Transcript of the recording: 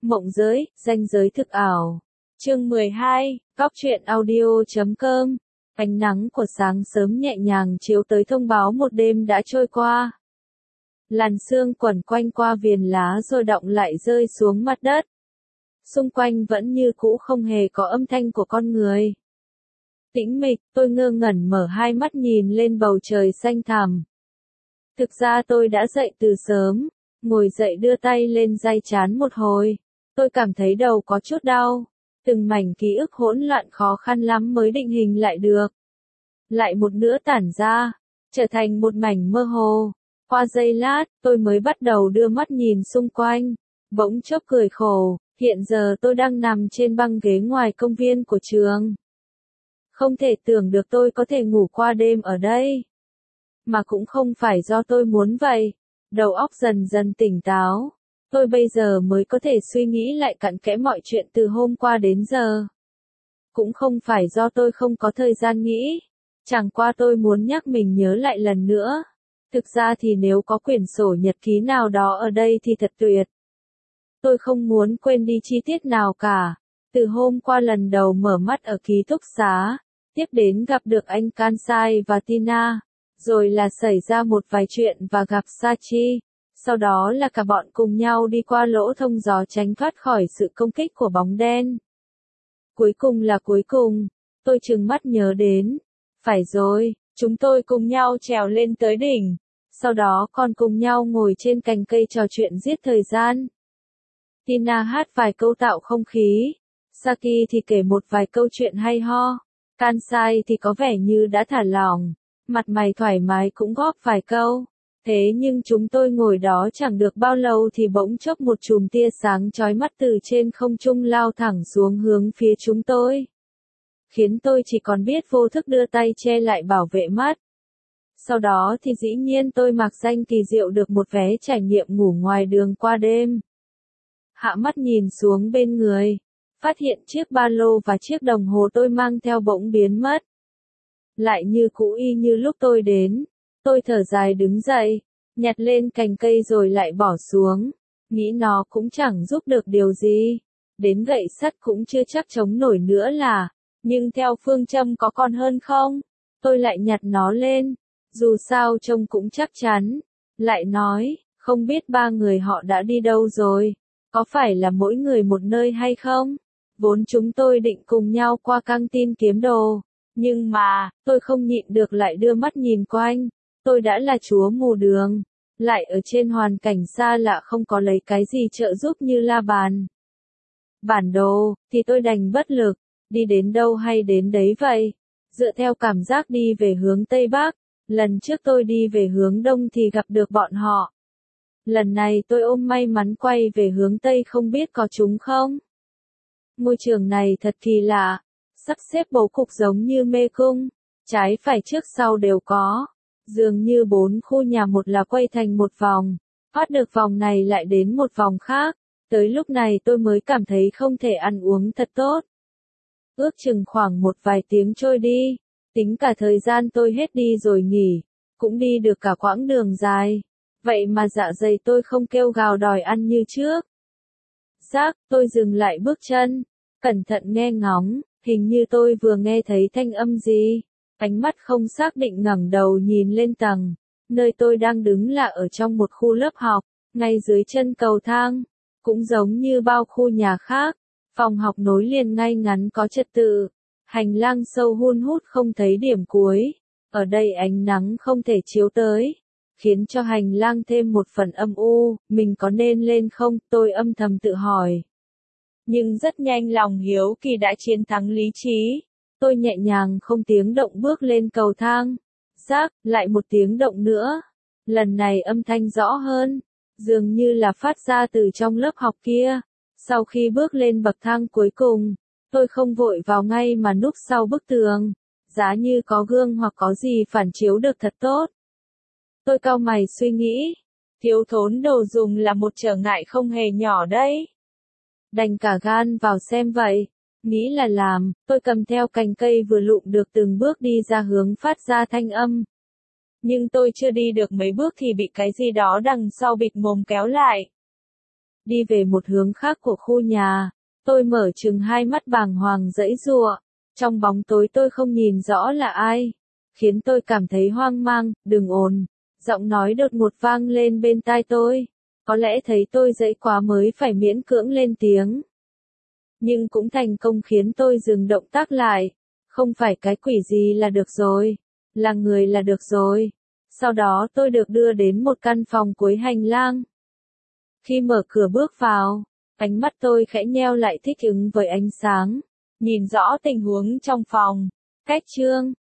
Mộng giới, ranh giới thực ảo. Chương 12, Góc truyện audio.com. Ánh nắng của sáng sớm nhẹ nhàng chiếu tới thông báo một đêm đã trôi qua. Làn sương quẩn quanh qua viền lá rồi đọng lại rơi xuống mặt đất. Xung quanh vẫn như cũ không hề có âm thanh của con người. Tĩnh mịch, tôi ngơ ngẩn mở hai mắt nhìn lên bầu trời xanh thẳm. Thực ra tôi đã dậy từ sớm, ngồi dậy đưa tay lên day trán một hồi. Tôi cảm thấy đầu có chút đau, từng mảnh ký ức hỗn loạn khó khăn lắm mới định hình lại được. Lại một nữa tản ra, trở thành một mảnh mơ hồ. Qua giây lát, tôi mới bắt đầu đưa mắt nhìn xung quanh, bỗng chốc cười khổ, hiện giờ tôi đang nằm trên băng ghế ngoài công viên của trường. Không thể tưởng được tôi có thể ngủ qua đêm ở đây. Mà cũng không phải do tôi muốn vậy, đầu óc dần dần tỉnh táo. Tôi bây giờ mới có thể suy nghĩ lại cặn kẽ mọi chuyện từ hôm qua đến giờ. Cũng không phải do tôi không có thời gian nghĩ, chẳng qua tôi muốn nhắc mình nhớ lại lần nữa. Thực ra thì nếu có quyển sổ nhật ký nào đó ở đây thì thật tuyệt. Tôi không muốn quên đi chi tiết nào cả. Từ hôm qua lần đầu mở mắt ở ký túc xá, tiếp đến gặp được anh Kansai và Tina, rồi là xảy ra một vài chuyện và gặp Sachi, sau đó là cả bọn cùng nhau đi qua lỗ thông gió tránh thoát khỏi sự công kích của bóng đen. Cuối cùng, tôi trừng mắt nhớ đến. Phải rồi, chúng tôi cùng nhau trèo lên tới đỉnh, sau đó còn cùng nhau ngồi trên cành cây trò chuyện giết thời gian. Tina hát vài câu tạo không khí, Saki thì kể một vài câu chuyện hay ho, Kansai thì có vẻ như đã thả lỏng, mặt mày thoải mái cũng góp vài câu. Thế nhưng chúng tôi ngồi đó chẳng được bao lâu thì bỗng chốc một chùm tia sáng chói mắt từ trên không trung lao thẳng xuống hướng phía chúng tôi. Khiến tôi chỉ còn biết vô thức đưa tay che lại bảo vệ mắt. Sau đó thì dĩ nhiên tôi mặc danh kỳ diệu được một vé trải nghiệm ngủ ngoài đường qua đêm. Hạ mắt nhìn xuống bên người, phát hiện chiếc ba lô và chiếc đồng hồ tôi mang theo bỗng biến mất. Lại như cũ y như lúc tôi đến. Tôi thở dài đứng dậy, nhặt lên cành cây rồi lại bỏ xuống, nghĩ nó cũng chẳng giúp được điều gì. Đến gậy sắt cũng chưa chắc chống nổi nữa là, nhưng theo phương châm có còn hơn không, tôi lại nhặt nó lên, dù sao trông cũng chắc chắn. Lại nói, không biết ba người họ đã đi đâu rồi, có phải là mỗi người một nơi hay không? Vốn chúng tôi định cùng nhau qua căng tin kiếm đồ, nhưng mà, tôi không nhịn được lại đưa mắt nhìn quanh. Tôi đã là chúa mù đường, lại ở trên hoàn cảnh xa lạ không có lấy cái gì trợ giúp như la bàn. Bản đồ, thì tôi đành bất lực, đi đến đâu hay đến đấy vậy. Dựa theo cảm giác đi về hướng Tây Bắc, lần trước tôi đi về hướng Đông thì gặp được bọn họ. Lần này tôi ôm may mắn quay về hướng Tây không biết có chúng không. Môi trường này thật kỳ lạ, sắp xếp bố cục giống như mê cung, trái phải trước sau đều có. Dường như 4 khu nhà một là quay thành một vòng, thoát được vòng này lại đến một vòng khác, tới lúc này tôi mới cảm thấy không thể ăn uống thật tốt. Ước chừng khoảng một vài tiếng trôi đi, tính cả thời gian tôi hết đi rồi nghỉ, cũng đi được cả quãng đường dài, vậy mà dạ dày tôi không kêu gào đòi ăn như trước. Rác, tôi dừng lại bước chân, cẩn thận nghe ngóng, hình như tôi vừa nghe thấy thanh âm gì. Ánh mắt không xác định ngẩng đầu nhìn lên tầng, nơi tôi đang đứng là ở trong một khu lớp học, ngay dưới chân cầu thang, cũng giống như bao khu nhà khác, phòng học nối liền ngay ngắn có trật tự, hành lang sâu hun hút không thấy điểm cuối, ở đây ánh nắng không thể chiếu tới, khiến cho hành lang thêm một phần âm u, mình có nên lên không, tôi âm thầm tự hỏi. Nhưng rất nhanh lòng hiếu kỳ đã chiến thắng lý trí. Tôi nhẹ nhàng không tiếng động bước lên cầu thang. Rác, lại một tiếng động nữa. Lần này âm thanh rõ hơn, dường như là phát ra từ trong lớp học kia. Sau khi bước lên bậc thang cuối cùng, tôi không vội vào ngay mà núp sau bức tường. Giá như có gương hoặc có gì phản chiếu được thật tốt. Tôi cau mày suy nghĩ, thiếu thốn đồ dùng là một trở ngại không hề nhỏ đấy. Đành cả gan vào xem vậy. Nghĩ là làm, tôi cầm theo cành cây vừa lụm được từng bước đi ra hướng phát ra thanh âm. Nhưng tôi chưa đi được mấy bước thì bị cái gì đó đằng sau bịt mồm kéo lại. đi về một hướng khác của khu nhà. Tôi mở chừng hai mắt bàng hoàng giãy giụa. Trong bóng tối tôi không nhìn rõ là ai, khiến tôi cảm thấy hoang mang. Đừng ồn. Giọng nói đột ngột vang lên bên tai tôi. Có lẽ thấy tôi dãy quá mới phải miễn cưỡng lên tiếng. Nhưng cũng thành công khiến tôi dừng động tác lại. Không phải cái quỷ gì là được rồi. Là người là được rồi. Sau đó tôi được đưa đến một căn phòng cuối hành lang. Khi mở cửa bước vào, ánh mắt tôi khẽ nheo lại thích ứng với ánh sáng. Nhìn rõ tình huống trong phòng. Cách chương